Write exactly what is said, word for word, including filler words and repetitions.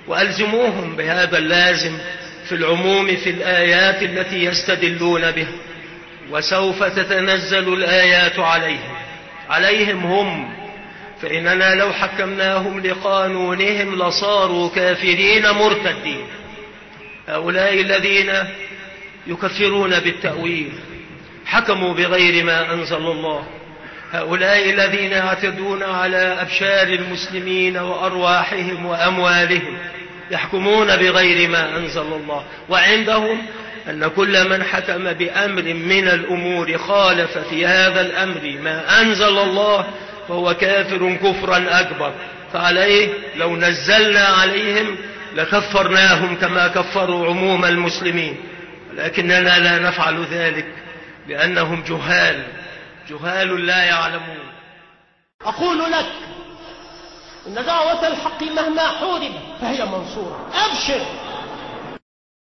وألزموهم بهذا اللازم في العموم في الآيات التي يستدلون بها، وسوف تتنزل الآيات عليهم عليهم هم، فإننا لو حكمناهم لقانونهم لصاروا كافرين مرتدين. هؤلاء الذين يكفرون بالتأويل حكموا بغير ما أنزل الله، هؤلاء الذين يعتدون على أبشار المسلمين وأرواحهم وأموالهم يحكمون بغير ما أنزل الله، وعندهم أن كل من حكم بأمر من الأمور خالف في هذا الأمر ما أنزل الله فهو كافر كفرا أكبر، فعليه لو نزلنا عليهم لكفرناهم كما كفروا عموم المسلمين، لكننا لا نفعل ذلك لأنهم جهال جهال لا يعلمون. أقول لك إن دعوة الحق مهما حوربت فهي منصورة. أبشر